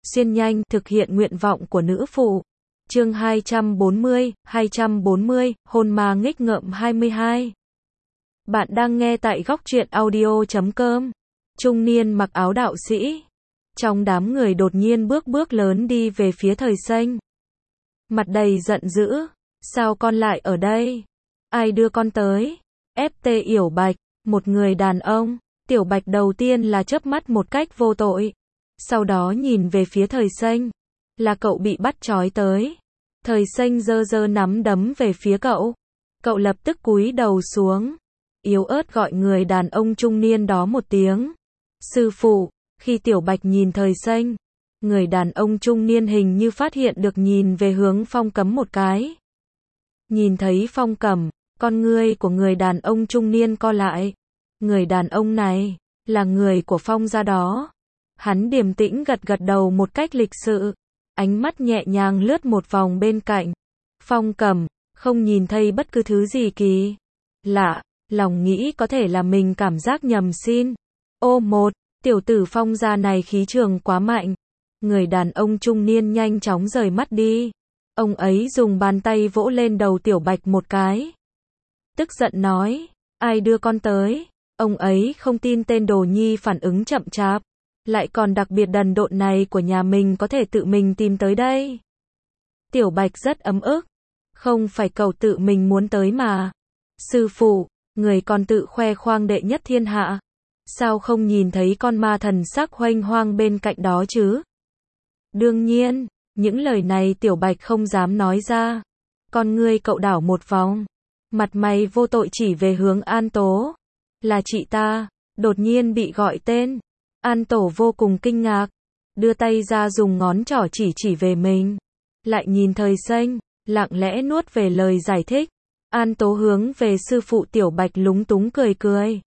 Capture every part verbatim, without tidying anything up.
xuyên nhanh, thực hiện nguyện vọng của nữ phụ. Chương hai trăm bốn mươi, hai trăm bốn mươi, hôn ma nghịch ngợm hai mươi hai. Bạn đang nghe tại góc truyện audio chấm com. Trung niên mặc áo đạo sĩ. Trong đám người đột nhiên bước bước lớn đi về phía Thời Xanh. Mặt đầy giận dữ. Sao con lại ở đây? Ai đưa con tới? ép tê Yểu Bạch, một người đàn ông. Tiểu Bạch đầu tiên là chớp mắt một cách vô tội. Sau đó nhìn về phía Thời Xanh. Là cậu bị bắt trói tới. Thời Xanh giơ giơ nắm đấm về phía cậu. Cậu lập tức cúi đầu xuống. Yếu ớt gọi người đàn ông trung niên đó một tiếng. Sư phụ. Khi Tiểu Bạch nhìn Thời Xanh, người đàn ông trung niên hình như phát hiện được nhìn về hướng Phong Cấm một cái. Nhìn thấy Phong Cẩm, con ngươi của người đàn ông trung niên co lại. Người đàn ông này, là người của Phong gia đó. Hắn điềm tĩnh gật gật đầu một cách lịch sự. Ánh mắt nhẹ nhàng lướt một vòng bên cạnh. Phong Cẩm, không nhìn thấy bất cứ thứ gì kỳ lạ, lòng nghĩ có thể là mình cảm giác nhầm xin. Ô một, tiểu tử Phong gia này khí trường quá mạnh. Người đàn ông trung niên nhanh chóng rời mắt đi. Ông ấy dùng bàn tay vỗ lên đầu Tiểu Bạch một cái. Tức giận nói, ai đưa con tới? Ông ấy không tin tên đồ nhi phản ứng chậm chạp. Lại còn đặc biệt đần độn này của nhà mình có thể tự mình tìm tới đây. Tiểu Bạch rất ấm ức. Không phải cậu tự mình muốn tới mà. Sư phụ, người còn tự khoe khoang đệ nhất thiên hạ. Sao không nhìn thấy con ma thần sắc hoanh hoang bên cạnh đó chứ? Đương nhiên, những lời này Tiểu Bạch không dám nói ra. Con ngươi cậu đảo một vòng. Mặt mày vô tội chỉ về hướng An Tố. Là chị ta, đột nhiên bị gọi tên. An Tổ vô cùng kinh ngạc. Đưa tay ra dùng ngón trỏ chỉ chỉ về mình. Lại nhìn Thời Xanh, lặng lẽ nuốt về lời giải thích. An Tố hướng về sư phụ Tiểu Bạch lúng túng cười cười.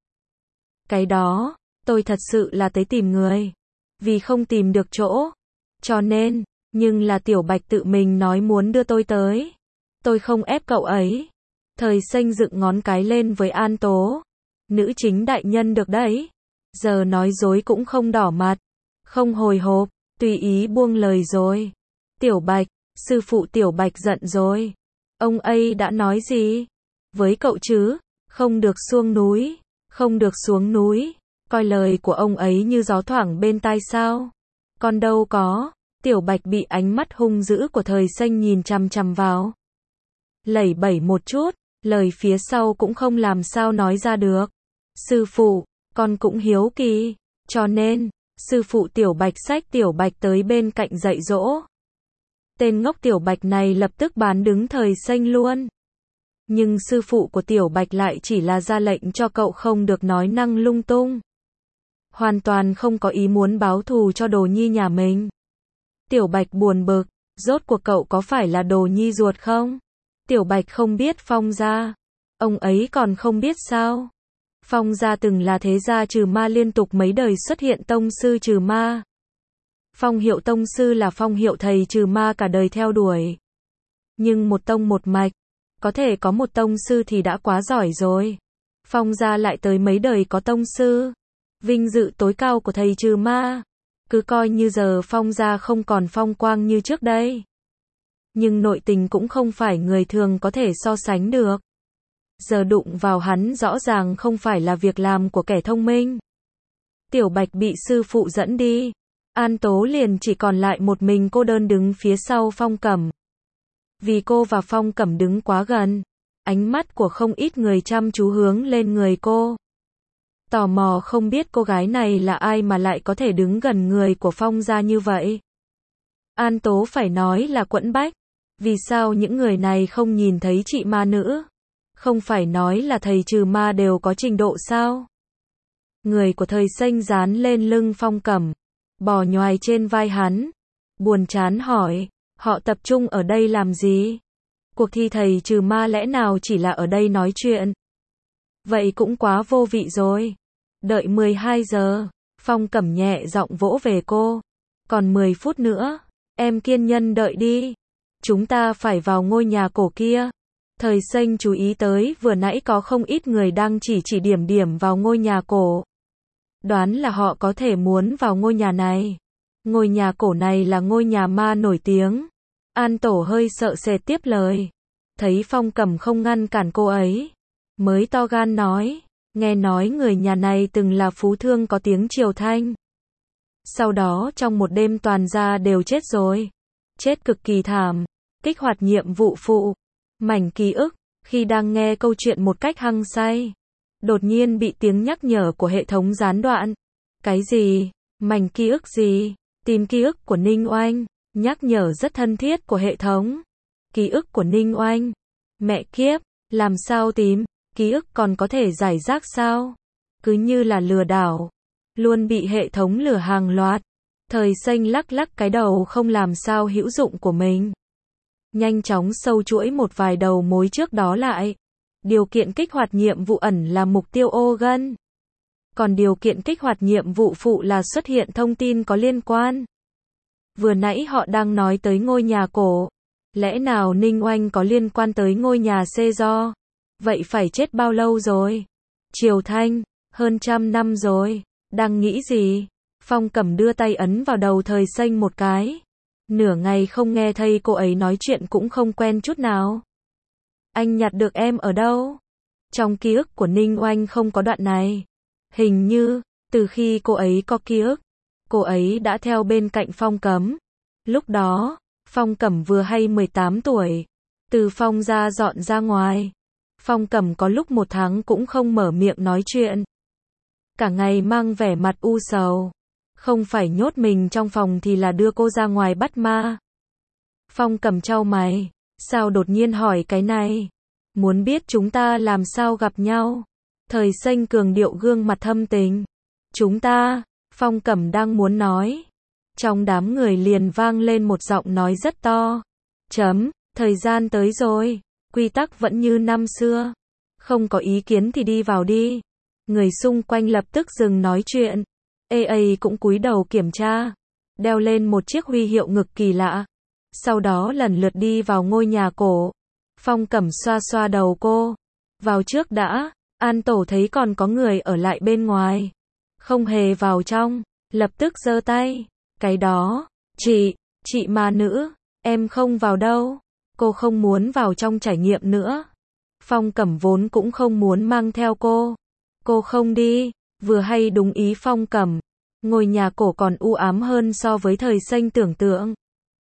Cái đó, tôi thật sự là tới tìm người. Vì không tìm được chỗ. Cho nên, nhưng là Tiểu Bạch tự mình nói muốn đưa tôi tới. Tôi không ép cậu ấy. Thời Xanh dựng ngón cái lên với An Tố. Nữ chính đại nhân được đấy. Giờ nói dối cũng không đỏ mặt. Không hồi hộp, tùy ý buông lời rồi. Tiểu Bạch, sư phụ Tiểu Bạch giận rồi. Ông ấy đã nói gì? Với cậu chứ, không được xuống núi. Không được xuống núi. Coi lời của ông ấy như gió thoảng bên tai sao? Còn đâu có. Tiểu Bạch bị ánh mắt hung dữ của Thời Xanh nhìn chằm chằm vào. Lẩy bẩy một chút, lời phía sau cũng không làm sao nói ra được. Sư phụ, con cũng hiếu kỳ, cho nên, sư phụ Tiểu Bạch xách Tiểu Bạch tới bên cạnh dạy dỗ. Tên ngốc Tiểu Bạch này lập tức bán đứng Thời Xanh luôn. Nhưng sư phụ của Tiểu Bạch lại chỉ là ra lệnh cho cậu không được nói năng lung tung. Hoàn toàn không có ý muốn báo thù cho đồ nhi nhà mình. Tiểu Bạch buồn bực, rốt cuộc cậu có phải là đồ nhi ruột không? Tiểu Bạch không biết Phong gia. Ông ấy còn không biết sao? Phong gia từng là thế gia trừ ma liên tục mấy đời xuất hiện tông sư trừ ma. Phong hiệu tông sư là phong hiệu thầy trừ ma cả đời theo đuổi. Nhưng một tông một mạch, có thể có một tông sư thì đã quá giỏi rồi. Phong gia lại tới mấy đời có tông sư. Vinh dự tối cao của thầy trừ ma. Cứ coi như giờ Phong gia không còn phong quang như trước đây. Nhưng nội tình cũng không phải người thường có thể so sánh được. Giờ đụng vào hắn rõ ràng không phải là việc làm của kẻ thông minh. Tiểu Bạch bị sư phụ dẫn đi. An Tố liền chỉ còn lại một mình cô đơn đứng phía sau Phong Cẩm. Vì cô và Phong Cẩm đứng quá gần, ánh mắt của không ít người chăm chú hướng lên người cô. Tò mò không biết cô gái này là ai mà lại có thể đứng gần người của Phong gia như vậy. An Tố phải nói là quẫn bách. Vì sao những người này không nhìn thấy chị ma nữ? Không phải nói là thầy trừ ma đều có trình độ sao? Người của Thời Xanh dán lên lưng Phong Cẩm, bò nhoài trên vai hắn. Buồn chán hỏi, họ tập trung ở đây làm gì? Cuộc thi thầy trừ ma lẽ nào chỉ là ở đây nói chuyện? Vậy cũng quá vô vị rồi. Đợi mười hai giờ, Phong Cẩm nhẹ giọng vỗ về cô. Còn mười phút nữa, em kiên nhẫn đợi đi. Chúng ta phải vào ngôi nhà cổ kia. Thời Xanh chú ý tới vừa nãy có không ít người đang chỉ chỉ điểm điểm vào ngôi nhà cổ. Đoán là họ có thể muốn vào ngôi nhà này. Ngôi nhà cổ này là ngôi nhà ma nổi tiếng. An Tổ hơi sợ sệt tiếp lời. Thấy Phong Cẩm không ngăn cản cô ấy, mới to gan nói, nghe nói người nhà này từng là phú thương có tiếng Triều Thanh. Sau đó trong một đêm toàn gia đều chết rồi. Chết cực kỳ thảm. Kích hoạt nhiệm vụ phụ. Mảnh ký ức. Khi đang nghe câu chuyện một cách hăng say, đột nhiên bị tiếng nhắc nhở của hệ thống gián đoạn. Cái gì? Mảnh ký ức gì? Tìm ký ức của Ninh Oanh. Nhắc nhở rất thân thiết của hệ thống. Ký ức của Ninh Oanh. Mẹ kiếp, làm sao tìm? Ký ức còn có thể giải rác sao? Cứ như là lừa đảo. Luôn bị hệ thống lừa hàng loạt. Thời Xanh lắc lắc cái đầu không làm sao hữu dụng của mình. Nhanh chóng sâu chuỗi một vài đầu mối trước đó lại. Điều kiện kích hoạt nhiệm vụ ẩn là mục tiêu ô gân. Còn điều kiện kích hoạt nhiệm vụ phụ là xuất hiện thông tin có liên quan. Vừa nãy họ đang nói tới ngôi nhà cổ. Lẽ nào Ninh Oanh có liên quan tới ngôi nhà xê do? Vậy phải chết bao lâu rồi? Triều Thanh, hơn trăm năm rồi. Đang nghĩ gì? Phong Cẩm đưa tay ấn vào đầu Thời Xanh một cái. Nửa ngày không nghe thấy cô ấy nói chuyện cũng không quen chút nào. Anh nhặt được em ở đâu? Trong ký ức của Ninh Oanh không có đoạn này. Hình như, từ khi cô ấy có ký ức, cô ấy đã theo bên cạnh Phong Cẩm. Lúc đó, Phong Cẩm vừa hay mười tám tuổi. Từ Phong ra dọn ra ngoài. Phong Cẩm có lúc một tháng cũng không mở miệng nói chuyện. Cả ngày mang vẻ mặt u sầu. Không phải nhốt mình trong phòng thì là đưa cô ra ngoài bắt ma. Phong Cẩm chau mày. Sao đột nhiên hỏi cái này? Muốn biết chúng ta làm sao gặp nhau? Thời Xanh cường điệu gương mặt thâm tình. Chúng ta, Phong Cẩm đang muốn nói. Trong đám người liền vang lên một giọng nói rất to. Chấm, thời gian tới rồi. Quy tắc vẫn như năm xưa. Không có ý kiến thì đi vào đi. Người xung quanh lập tức dừng nói chuyện. a a cũng cúi đầu kiểm tra. Đeo lên một chiếc huy hiệu ngực kỳ lạ. Sau đó lần lượt đi vào ngôi nhà cổ. Phong Cẩm xoa xoa đầu cô. Vào trước đã. An Tổ thấy còn có người ở lại bên ngoài. Không hề vào trong. Lập tức giơ tay. Cái đó. Chị, chị ma nữ. Em không vào đâu. Cô không muốn vào trong trải nghiệm nữa. Phong Cẩm vốn cũng không muốn mang theo cô. Cô không đi. Vừa hay đúng ý Phong Cẩm. Ngôi nhà cổ còn u ám hơn so với Thời Xanh tưởng tượng.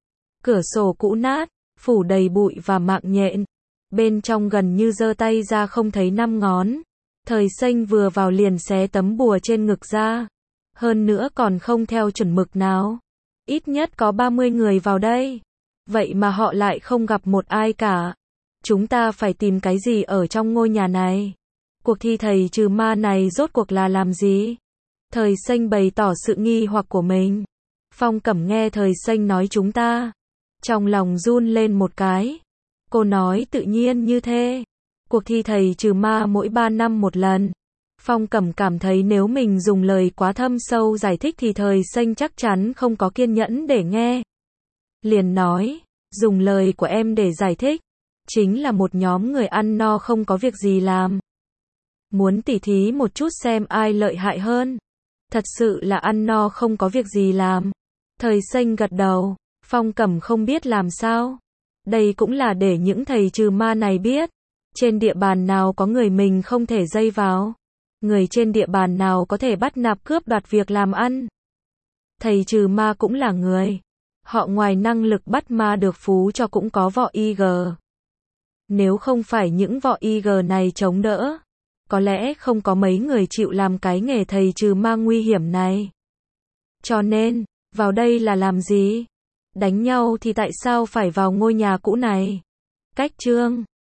Cửa sổ cũ nát, phủ đầy bụi và mạng nhện. Bên trong gần như giơ tay ra không thấy năm ngón. Thời Xanh vừa vào liền xé tấm bùa trên ngực ra. Hơn nữa còn không theo chuẩn mực nào. Ít nhất có ba mươi người vào đây. Vậy mà họ lại không gặp một ai cả. Chúng ta phải tìm cái gì ở trong ngôi nhà này? Cuộc thi thầy trừ ma này rốt cuộc là làm gì? Thời Xanh bày tỏ sự nghi hoặc của mình. Phong Cẩm nghe Thời Xanh nói chúng ta. Trong lòng run lên một cái. Cô nói tự nhiên như thế. Cuộc thi thầy trừ ma mỗi ba năm một lần. Phong Cẩm cảm thấy nếu mình dùng lời quá thâm sâu giải thích thì Thời Xanh chắc chắn không có kiên nhẫn để nghe. Liền nói, dùng lời của em để giải thích. Chính là một nhóm người ăn no không có việc gì làm. Muốn tỉ thí một chút xem ai lợi hại hơn. Thật sự là ăn no không có việc gì làm. Thời Xanh gật đầu. Phong Cẩm không biết làm sao. Đây cũng là để những thầy trừ ma này biết. Trên địa bàn nào có người mình không thể dây vào. Người trên địa bàn nào có thể bắt nạt cướp đoạt việc làm ăn. Thầy trừ ma cũng là người. Họ ngoài năng lực bắt ma được phú cho cũng có võ i giê. Nếu không phải những võ i giê này chống đỡ, có lẽ không có mấy người chịu làm cái nghề thầy trừ ma nguy hiểm này. Cho nên, vào đây là làm gì? Đánh nhau thì tại sao phải vào ngôi nhà cũ này? Cách chương